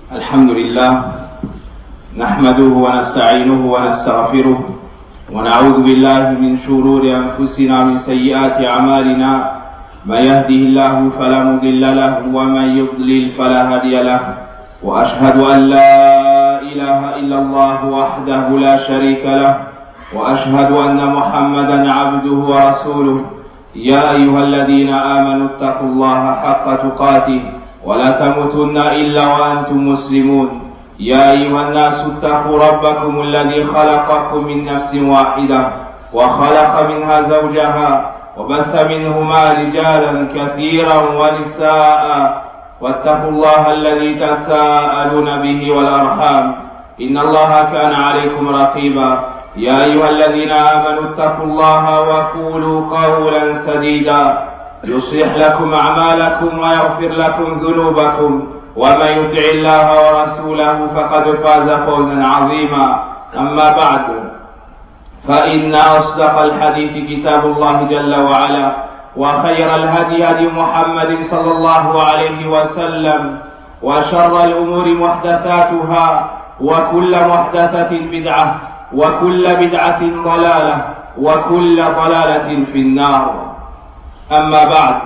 الحمد لله نحمده ونستعينه ونستغفره ونعوذ بالله من شرور أنفسنا ومن سيئات أعمالنا. من يهده الله فلا مضل له ومن يضلل فلا هادي له، وأشهد أن لا إله إلا الله وحده لا شريك له، وأشهد أن محمدا عبده ورسوله. يا أيها الذين آمنوا اتقوا الله حق تقاته ولا تموتن إلا وأنتم مسلمون. يا أيها الناس اتقوا ربكم الذي خلقكم من نفس واحدة وخلق منها زوجها وبث منهما رجالا كثيرا ونساء، واتقوا الله الذي تساءلون به والأرحام إن الله كان عليكم رقيبا. يا أيها الذين آمنوا اتقوا الله وقولوا قولا سديدا يصلح لكم أعمالكم ويغفر لكم ذنوبكم، ومن يطع الله ورسوله فقد فاز فوزا عظيما. أما بعد، فإن أصدق الحديث كتاب الله جل وعلا، وخير الهدي هدي محمد صلى الله عليه وسلم، وشر الأمور محدثاتها، وكل محدثة بدعة، وكل بدعة ضلالة، وكل ضلالة في النار. أما بعد،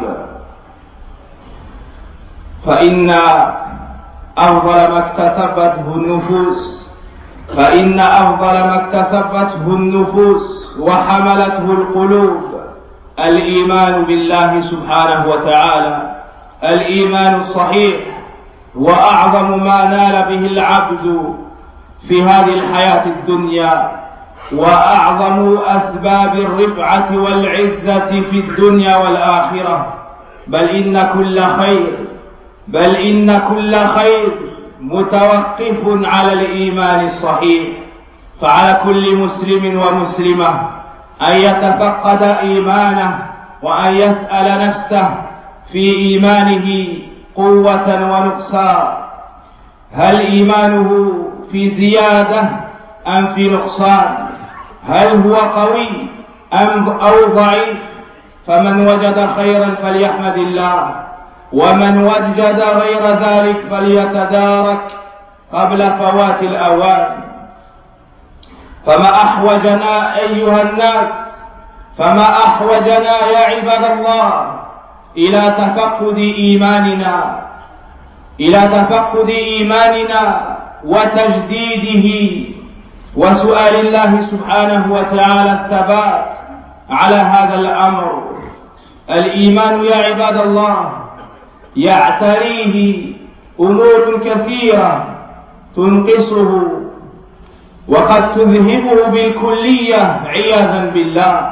فإن أفضل ما اكتسبته النفوس وحملته القلوب الإيمان بالله سبحانه وتعالى. الإيمان الصحيح هو أعظم ما نال به العبد في هذه الحياة الدنيا، وأعظم أسباب الرفعة والعزة في الدنيا والآخرة. بل إن كل خير متوقف على الإيمان الصحيح. فعلى كل مسلم ومسلمة أن يتفقد إيمانه، وأن يسأل نفسه في إيمانه قوة ونقصان. هل إيمانه في زيادة أم في نقصان؟ هل هو قوي أو ضعيف؟ فمن وجد خيرا فليحمد الله، ومن وجد غير ذلك فليتدارك قبل فوات الأوان. فما أحوجنا أيها الناس، فما أحوجنا يا عباد الله إلى تفقد إيماننا وتجديده، وسؤال الله سبحانه وتعالى الثبات على هذا الأمر. الإيمان يا عباد الله يعتريه أمور كثيرة تنقصه وقد تذهبه بالكلية عياذا بالله،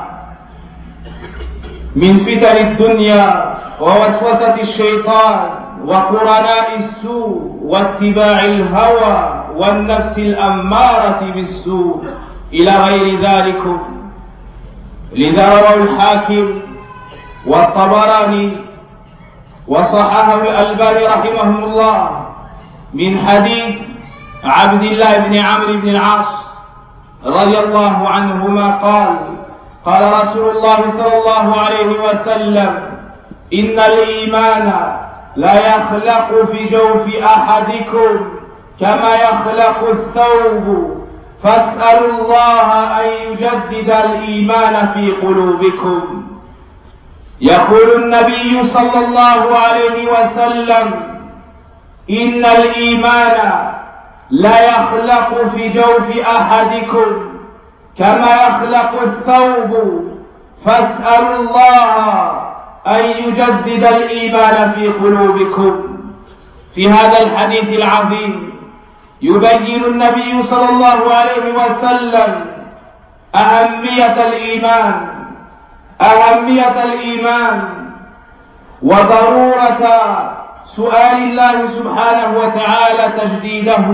من فتن الدنيا ووسوسة الشيطان وقرناء السوء واتباع الهوى والنفس الأمارة بالسوء إلى غير ذلك. لذا روى الحاكم والطبراني وصححه الألباني رحمهم الله من حديث عبد الله بن عمرو بن العاص رضي الله عنهما قال: قال رسول الله صلى الله عليه وسلم: إن الإيمان لا يخلق في جوف أحدكم كما يخلق الثوب، فاسألوا الله أن يجدد الإيمان في قلوبكم. يقول النبي صلى الله عليه وسلم: إن الإيمان لا يخلق في جوف أحدكم كما يخلق الثوب، فاسألوا الله أن يجدد الإيمان في قلوبكم. في هذا الحديث العظيم يبين النبي صلى الله عليه وسلم أهمية الإيمان وضرورة سؤال الله سبحانه وتعالى تجديده.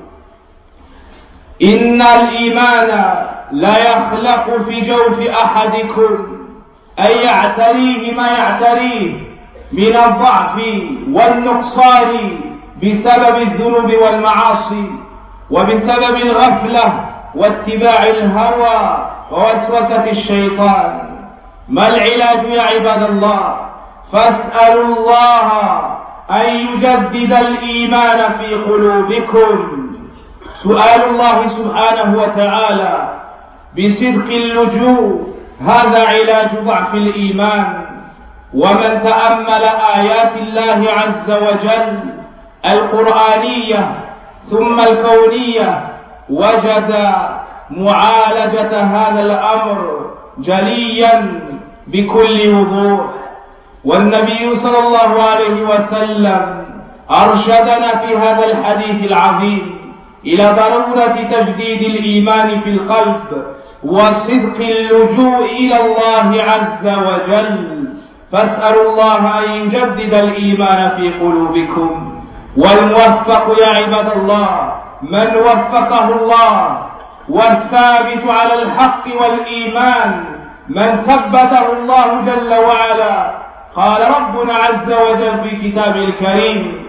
إن الإيمان لا يخلق في جوف أحدكم، أي يعتريه ما يعتريه من الضعف والنقصان بسبب الذنوب والمعاصي، وبسبب الغفلة واتباع الهوى ووسوسة الشيطان. ما العلاج يا عباد الله؟ فاسألوا الله أن يجدد الإيمان في قلوبكم. سؤال الله سبحانه وتعالى بصدق اللجوء هذا علاج ضعف الإيمان. ومن تأمل آيات الله عز وجل القرآنية ثم الكونية وجد معالجة هذا الأمر جليا بكل وضوح. والنبي صلى الله عليه وسلم أرشدنا في هذا الحديث العظيم إلى ضرورة تجديد الإيمان في القلب وصدق اللجوء إلى الله عز وجل. فاسألوا الله أن يجدد الإيمان في قلوبكم. والموفق يا عباد الله من وفقه الله، والثابت على الحق والإيمان من ثبته الله جل وعلا. قال ربنا عز وجل في كتابه الكريم: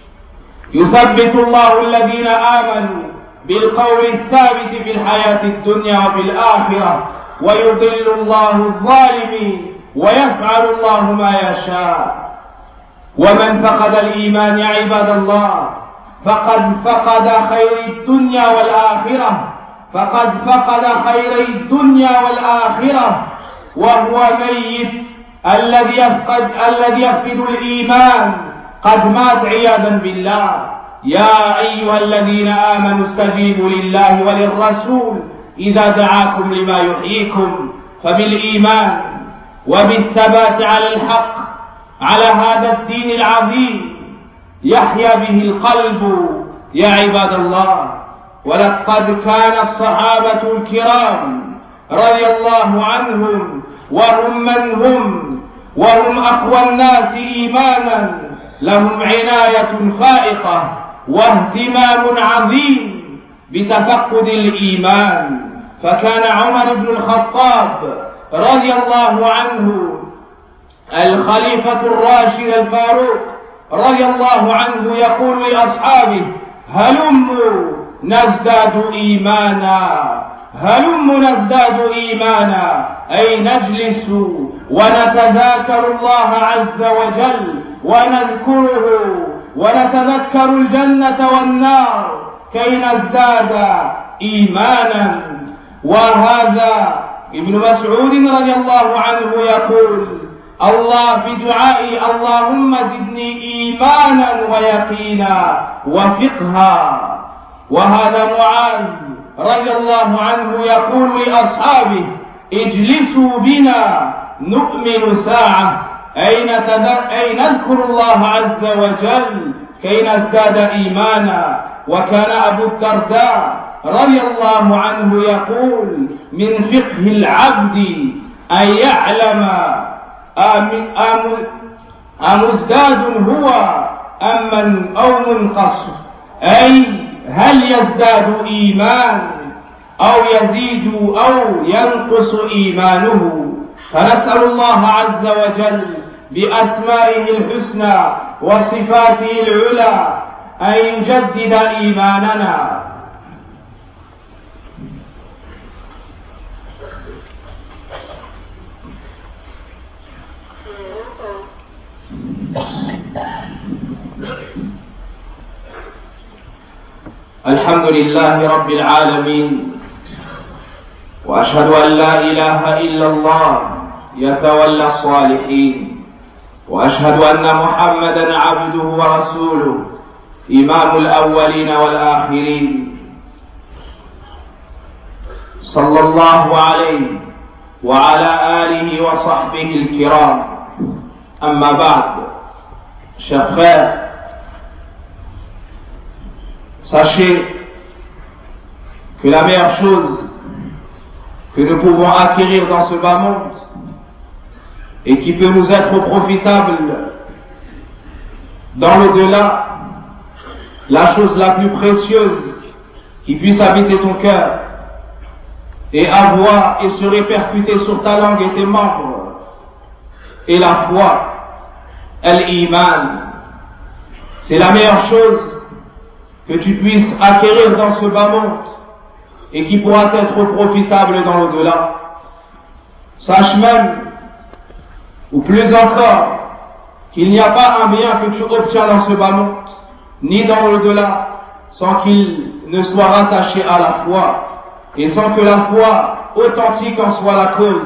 يثبت الله الذين آمنوا بالقول الثابت في الحياة الدنيا وفي الآخرة ويضل الله الظالمين ويفعل الله ما يشاء. ومن فقد الإيمان يا عباد الله فقد فقد خير الدنيا والآخرة، فقد فقد خير الدنيا والآخرة، وهو ميت. الذي يفقد الإيمان قد مات عياذا بالله. يا أيها الذين آمنوا استجيبوا لله وللرسول إذا دعاكم لما يحييكم. فبالإيمان وبالثبات على الحق على هذا الدين العظيم يحيا به القلب يا عباد الله. ولقد كان الصحابة الكرام رضي الله عنهم وهم من وهم أقوى الناس إيمانا لهم عناية فائقة واهتمام عظيم بتفقد الإيمان. فكان عمر بن الخطاب رضي الله عنه الخليفة الراشد الفاروق رضي الله عنه يقول لأصحابه: هلموا نزداد إيمانا، هلموا نزداد إيمانا، أي نجلس ونتذاكر الله عز وجل ونذكره ونتذكر الجنة والنار كي نزداد إيمانا. وهذا ابن مسعود رضي الله عنه يقول الله في دعائي: اللهم زدني إيمانا ويقينا وفقها. وهذا معاذ رضي الله عنه يقول لأصحابه: اجلسوا بنا نؤمن ساعة، أي نذكر الله عز وجل كي نزداد إيمانا. وكان أبو الدرداء رضي الله عنه يقول: من فقه العبد أن يعلم أمزداد هو أو منقص، أي هل يزداد إيمان أو يزيد أو ينقص إيمانه. فنسأل الله عز وجل بأسمائه الحسنى وصفاته العلى أن يجدد إيماننا. الحمد لله رب العالمين، وأشهد أن لا إله إلا الله يتولى الصالحين، وأشهد أن محمدا عبده ورسوله إمام الأولين والآخرين، صلى الله عليه وعلى آله وصحبه الكرام. أما بعد، chers frères, sachez que la meilleure chose que nous pouvons acquérir dans ce bas monde et qui peut nous être profitable dans l'au-delà, la chose la plus précieuse qui puisse habiter ton cœur et avoir et se répercuter sur ta langue et tes membres est la foi, al-iman. C'est la meilleure chose que tu puisses acquérir dans ce bas monde et qui pourra être profitable dans l'au-delà. Sache même, ou plus encore, qu'il n'y a pas un bien que tu obtiens dans ce bas monde, ni dans l'au-delà, sans qu'il ne soit rattaché à la foi, et sans que la foi authentique en soit la cause.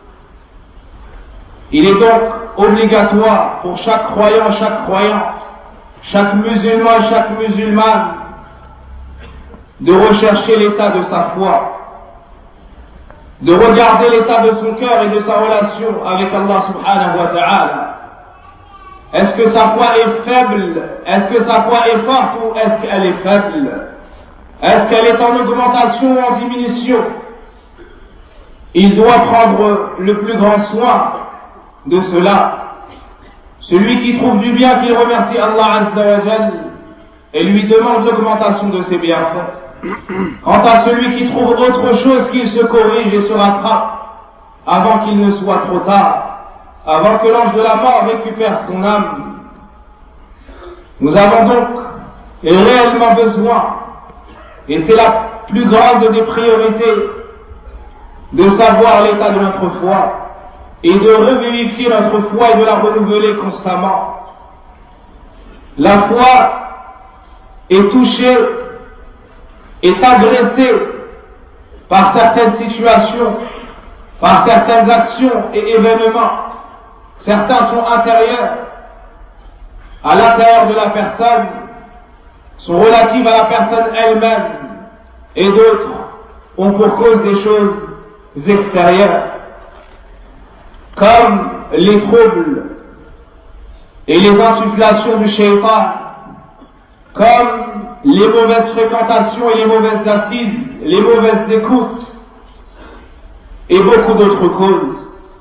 Il est donc obligatoire pour chaque croyant, chaque croyante, chaque musulman, chaque musulmane, de rechercher l'état de sa foi, de regarder l'état de son cœur et de sa relation avec Allah subhanahu wa ta'ala. Est-ce que sa foi est faible? Est-ce que sa foi est forte ou est-ce qu'elle est faible? Est-ce qu'elle est en augmentation ou en diminution? Il doit prendre le plus grand soin de cela. Celui qui trouve du bien, qu'il remercie Allah Azza wa Jal et lui demande l'augmentation de ses bienfaits. Quant à celui qui trouve autre chose, qu'il se corrige et se rattrape avant qu'il ne soit trop tard, avant que l'ange de la mort récupère son âme. Nous avons donc réellement besoin, et c'est la plus grande des priorités, de savoir l'état de notre foi et de revivifier notre foi et de la renouveler constamment. La foi est touchée, est agressée par certaines situations, par certaines actions et événements. Certains sont intérieurs, à l'intérieur de la personne, sont relatifs à la personne elle-même, et d'autres ont pour cause des choses extérieures, comme les troubles et les insufflations du shaitan, comme les mauvaises fréquentations et les mauvaises assises, les mauvaises écoutes, et beaucoup d'autres causes.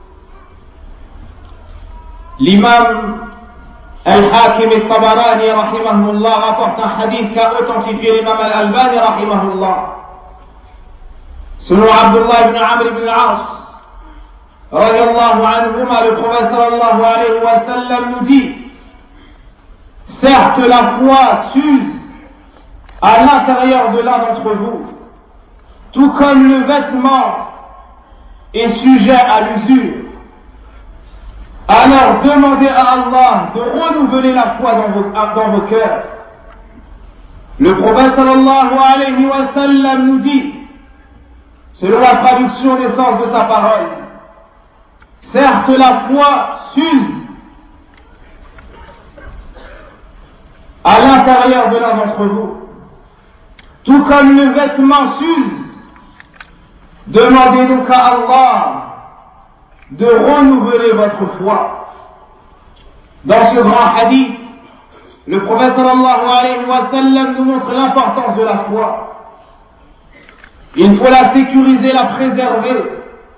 L'imam Al-Hakim al-Tabarani rahimahullah rapporte un hadith qu'a authentifié l'imam Al-Albani rahimahullah. Selon Abdullah ibn Amr ibn al-As radiyallahu anhuma, le prophète sallallahu alayhi wa sallam nous dit: certes, la foi s'use à l'intérieur de l'un d'entre vous, tout comme le vêtement est sujet à l'usure. Alors demandez à Allah de renouveler la foi dans vos cœurs. Le prophète sallallahu alayhi wa sallam nous dit, selon la traduction des sens de sa parole, certes, la foi s'use à l'intérieur de l'un d'entre vous, tout comme le vêtement s'use. Demandez donc à Allah de renouveler votre foi. Dans ce grand hadith, le prophète sallallahu alayhi wa sallam nous montre l'importance de la foi. Il faut la sécuriser, la préserver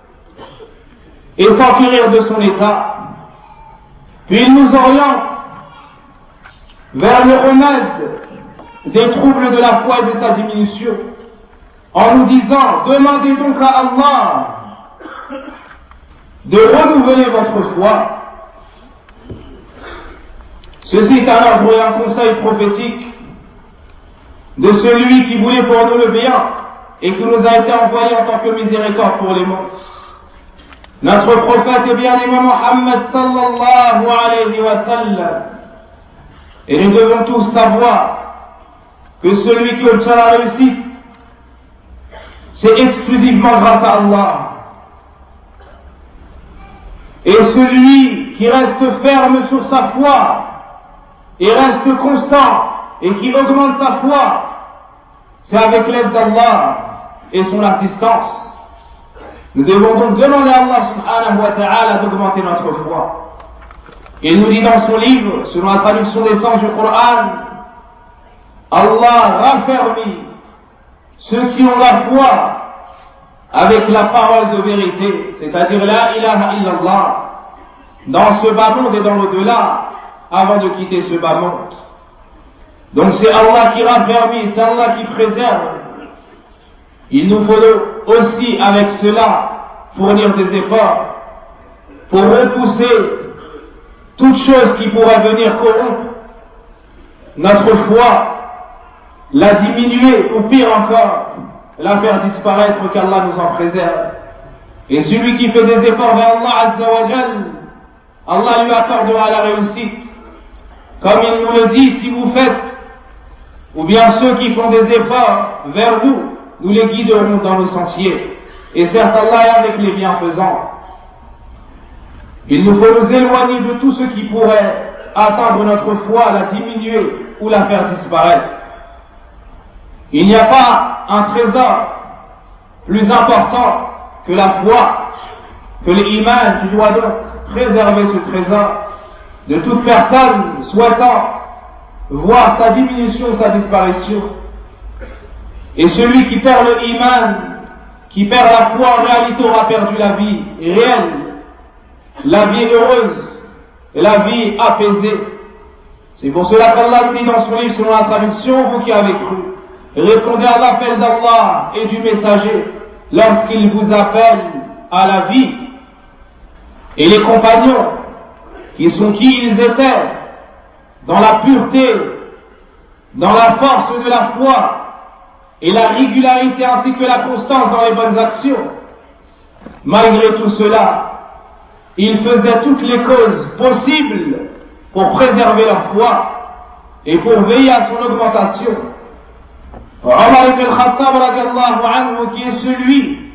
et s'enquérir de son état. Puis il nous oriente vers le remède des troubles de la foi et de sa diminution, en nous disant: demandez donc à Allah de renouveler votre foi. Ceci est un ordre et un conseil prophétique de celui qui voulait pour nous le bien et qui nous a été envoyé en tant que miséricorde pour les morts. Notre prophète et bien-aimé Muhammad sallallahu alayhi wa sallam. Et nous devons tous savoir que celui qui obtient la réussite, c'est exclusivement grâce à Allah. Et celui qui reste ferme sur sa foi et reste constant et qui augmente sa foi, c'est avec l'aide d'Allah et son assistance. Nous devons donc demander à Allah subhanahu wa ta'ala d'augmenter notre foi. Il nous dit dans son livre, selon la traduction des sens du Coran, Allah raffermit ceux qui ont la foi avec la parole de vérité, c'est-à-dire la ilaha illallah, dans ce bas monde et dans l'au-delà, avant de quitter ce bas monde. Donc c'est Allah qui raffermit, c'est Allah qui préserve. Il nous faut aussi avec cela fournir des efforts pour repousser toute chose qui pourrait venir corrompre notre foi, la diminuer ou pire encore, la faire disparaître, qu'Allah nous en préserve. Et celui qui fait des efforts vers Allah Azza wa Jal, Allah lui accordera la réussite. Comme il nous le dit, si vous faites, ou bien ceux qui font des efforts vers nous, nous les guiderons dans le sentier. Et certes, Allah est avec les bienfaisants. Il nous faut nous éloigner de tout ce qui pourrait atteindre notre foi, la diminuer ou la faire disparaître. Il n'y a pas un trésor plus important que la foi, que l'iman. Tu dois donc préserver ce trésor de toute personne souhaitant voir sa diminution, sa disparition. Et celui qui perd le iman, qui perd la foi, en réalité aura perdu la vie réelle, la vie heureuse, et la vie apaisée. C'est pour cela qu'Allah dit dans son livre, selon la traduction, vous qui avez cru, répondez à l'appel d'Allah et du messager lorsqu'il vous appelle à la vie. Et les compagnons, qui sont qui ils étaient, dans la pureté, dans la force de la foi et la régularité ainsi que la constance dans les bonnes actions, malgré tout cela, ils faisaient toutes les causes possibles pour préserver leur foi et pour veiller à son augmentation. Omar ibn al-Khattab radiallahu anhu, qui est celui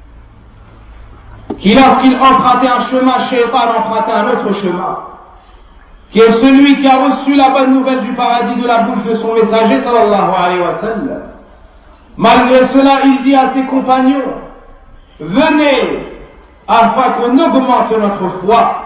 qui, lorsqu'il empruntait un chemin, Shaitan empruntait un autre chemin, qui est celui qui a reçu la bonne nouvelle du paradis de la bouche de son messager sallallahu alayhi wa sallam. Malgré cela, il dit à ses compagnons, venez afin qu'on augmente notre foi.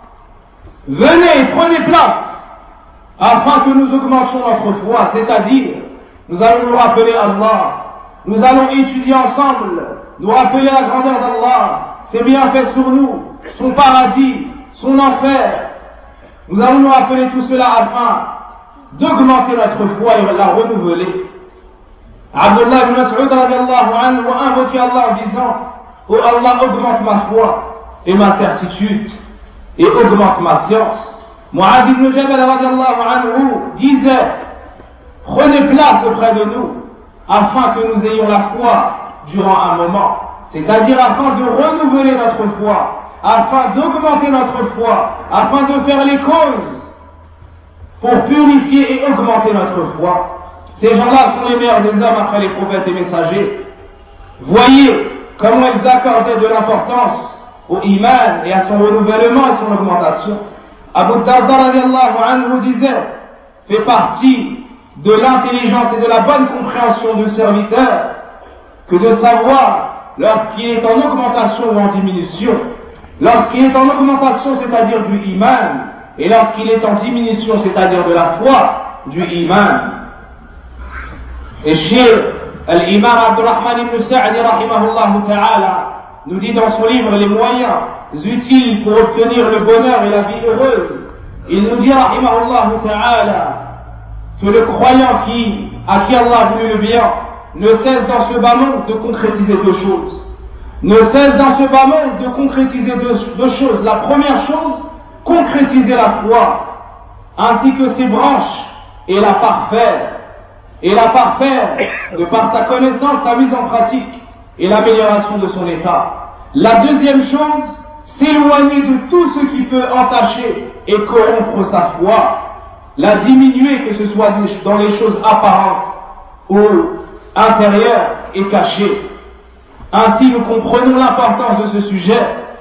Venez, prenez place afin que nous augmentions notre foi, c'est-à-dire nous allons nous rappeler Allah, nous allons étudier ensemble, nous rappeler la grandeur d'Allah, ses bienfaits sur nous, son paradis, son enfer. Nous allons nous rappeler tout cela afin d'augmenter notre foi et la renouveler. Abdullah ibn Mas'ud radiallahu anhu a invoqué Allah en disant, oh Allah, augmente ma foi et ma certitude et augmente ma science. Mu'adh ibn Jabal radiallahu anhu disait, prenez place auprès de nous afin que nous ayons la foi durant un moment, c'est-à-dire afin de renouveler notre foi, afin d'augmenter notre foi, afin de faire les causes pour purifier et augmenter notre foi. Ces gens-là sont les meilleurs des hommes après les prophètes et messagers. Voyez comment ils accordaient de l'importance au iman et à son renouvellement et son augmentation. Abu Darda radiallahu anhu disait, fait partie de l'intelligence et de la bonne compréhension du serviteur que de savoir lorsqu'il est en augmentation ou en diminution. Lorsqu'il est en augmentation, c'est-à-dire du iman, et lorsqu'il est en diminution, c'est-à-dire de la foi, du iman. Et Cheikh l'imam Abdurrahman ibn Sa'di rahimahullah ta'ala nous dit dans son livre les moyens utiles pour obtenir le bonheur et la vie heureuse. Il nous dit rahimahullah ta'ala que le croyant à qui Allah a voulu le bien ne cesse dans ce bas monde de concrétiser deux choses. Ne cesse dans ce bas monde de concrétiser deux choses. La première chose, concrétiser la foi, ainsi que ses branches, et la parfaire. Et la parfaire, de par sa connaissance, sa mise en pratique, et l'amélioration de son état. La deuxième chose, s'éloigner de tout ce qui peut entacher et corrompre sa foi, la diminuer, que ce soit dans les choses apparentes ou intérieures et cachées. Ainsi, nous comprenons l'importance de ce sujet.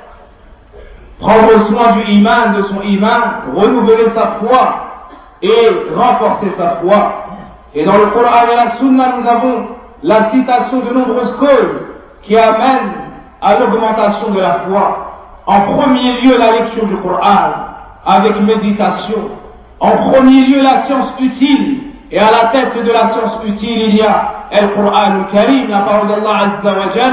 Prendre soin du iman, de son iman, renouveler sa foi et renforcer sa foi. Et dans le Coran et la Sunna, nous avons la citation de nombreuses causes qui amènent à l'augmentation de la foi. En premier lieu, la lecture du Coran avec méditation. En premier lieu, la science utile. Et à la tête de la science utile, il y a le Coran al-Karim, la parole d'Allah Azza wa Jal.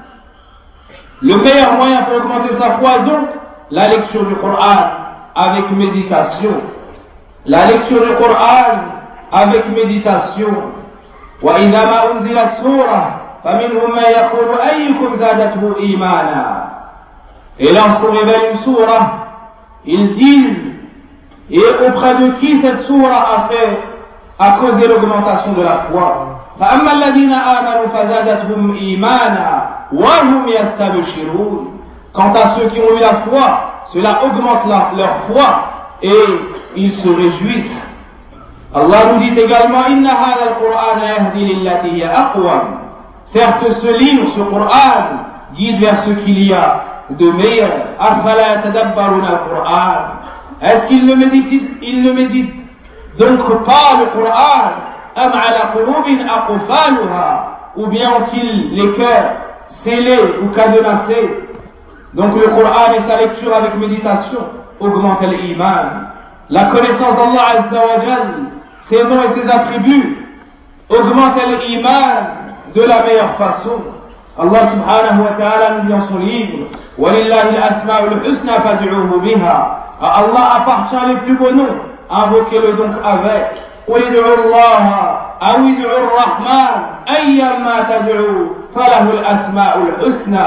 Le meilleur moyen pour augmenter sa foi est donc la lecture du Coran avec méditation. La lecture du Coran avec méditation. وَإِذَا مَا أُنزِلَتْ سُورَةٌ فَمِنْهُمْ مَنْ يَقُولُ أَيُّكُمْ زَادَتْهُ إِيمَانًا. Et lorsqu'on révèle une sourate, ils disent, et auprès de qui cette sourate a causé l'augmentation de la foi. فَأَمَّا الَّذِينَ آمَنُوا فَزَادَتْهُمْ إِيمَانًا وَهُمْ يَسْتَبْشِرُونَ. Quant à ceux qui ont eu la foi, cela augmente leur foi et ils se réjouissent. Allah nous dit également Inna hadha al-Qur'ana yahdi lillati hiya aqwam. Certes, ce livre, ce Qur'an, guide vers ce qu'il y a de meilleur. Afala yatadabbaruna al-Qur'an. Est-ce qu'ils ne méditent donc pas le Qur'an? Am ala qulubin aqfaluha. Ou bien ont-ils les cœurs scellés ou cadenassés? Donc le Qur'an et sa lecture avec méditation augmentent l'iman. La connaissance d'Allah Azza wa Jal, ses noms et ses attributs, augmentent l'iman de la meilleure façon. Allah subhanahu wa ta'ala nous dit dans son livre وَلِلَّهِ الْأَسْمَاءُ الْحُسْنَى فَادْعُوهُ بِهَا. À Allah appartient les plus beaux noms, invoquez-le donc avec. قُلِ ادْعُوا اللَّهَ أَوِ ادْعُوا الرَّحْمَنَ أَيَّمَّا تَدْعُوا فَلَهُ الْأَسْمَاءُ الْحُسْنَى.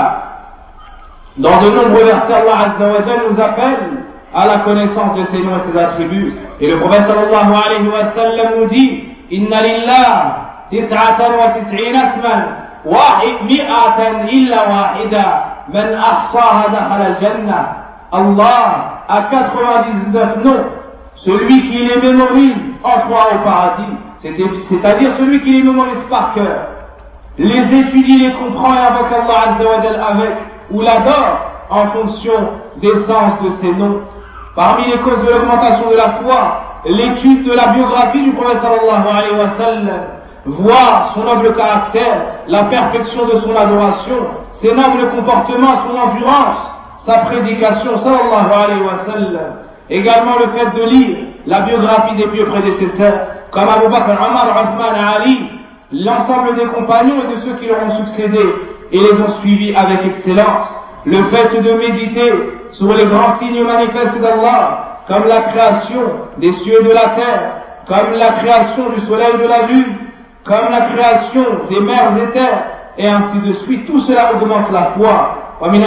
Dans de nombreux versets, Allah Azza wa Jal nous appelle à la connaissance de ses noms et ses attributs. Et le prophète sallallahu alayhi wa sallam nous dit Inna lillah tis'atan wa tis'ina asman mi'atan illa wahida man ahsaha dakhala al-jannah. Allah a 99 noms. Celui qui les mémorise entrera au paradis. C'est-à-dire celui qui les mémorise par cœur, les étudie, les comprend et invoque Allah Azza wa Jal avec, ou l'adore en fonction des sens de ses noms. Parmi les causes de l'augmentation de la foi, l'étude de la biographie du prophète sallallahu alayhi wa sallam, voir son noble caractère, la perfection de son adoration, ses nobles comportements, son endurance, sa prédication sallallahu alayhi wa sallam. Également le fait de lire la biographie des pieux prédécesseurs, comme Abu Bakr, Omar, Uthman, Ali, l'ensemble des compagnons et de ceux qui leur ont succédé et les ont suivis avec excellence. Le fait de méditer sur les grands signes manifestes d'Allah, comme la création des cieux et de la terre, comme la création du soleil et de la lune, comme la création des mers et terres, et ainsi de suite. Tout cela augmente la foi.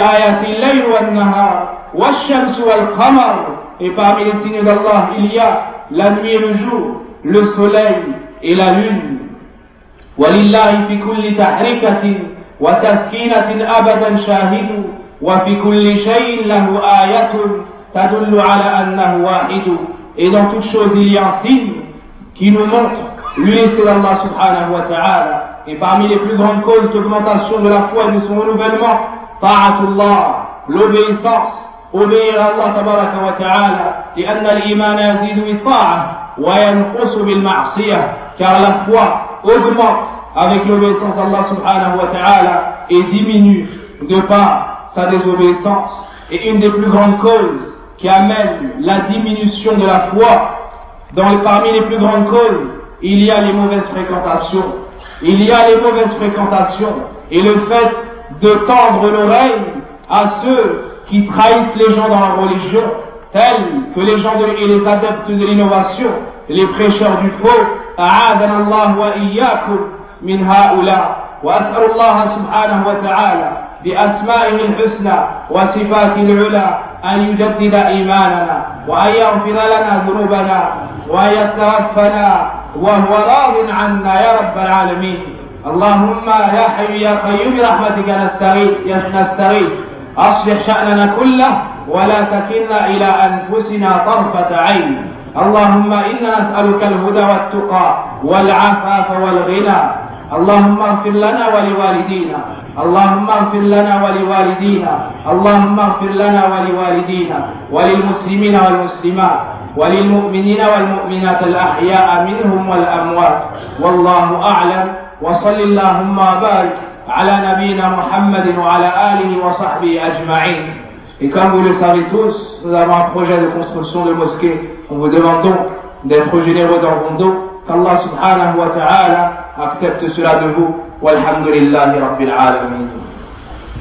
Et parmi les signes d'Allah, il y a la nuit et le jour, le soleil et la lune. وَلِلَّهِ فِي كُلِّ تَحْرِكَةٍ وَتَسْكِينَةٍ أَبَدًا شَاهِدٌ وَفِي كُلِّ شَيْءٍ لَهُ آيَةٌ تَدُلُّ عَلَى أَنَّهُ واحد. Et dans toute chose, il y a un signe qui nous montre l'unité d'Allah subhanahu wa ta'ala. Et parmi les plus grandes causes d'augmentation de la foi et de son renouvellement, ta'atullah, l'obéissance, obéir à Allah tabaraka wa ta'ala, لأن الإيمان يزيد بالطاعة وينقص بالمعصية, car la foi augmente avec l'obéissance à Allah subhanahu wa ta'ala et diminue de par sa désobéissance. Et une des plus grandes causes qui amène la diminution de la foi, parmi les plus grandes causes, il y a les mauvaises fréquentations. Il y a les mauvaises fréquentations et le fait de tendre l'oreille à ceux qui trahissent les gens dans la religion, tels que les gens et les adeptes de l'innovation, les prêcheurs du faux. أعاذنا الله وإياكم من هؤلاء. وأسأل الله سبحانه وتعالى بأسمائه الحسنى وصفاته العلى أن يجدد إيماننا وأن يغفر لنا ذنوبنا وأن يتوفنا وهو راض عنا يا رب العالمين. اللهم يا حي يا قيوم برحمتك نستغيث أصلح شأننا كله ولا تكلنا إلى أنفسنا طرفة عين. اللهم إنا نسألك الهدى والتقى والعفاف والغنى. اللهم اغفر لنا ولوالدينا. اللهم اغفر لنا ولوالدينا. اللهم اغفر لنا ولوالدينا وللمسلمين والمسلمات وللمؤمنين والمؤمنات الأحياء منهم والأموات. والله أعلم. وصل اللهم وبارك على نبينا محمد وعلى آله وصحبه أجمعين. Et comme vous le savez tous, nous avons un projet de construction de mosquée. On vous demande donc d'être généreux dans vos dons. Qu'Allah subhanahu wa ta'ala accepte cela de vous. Walhamdulillahi rabbil alamin.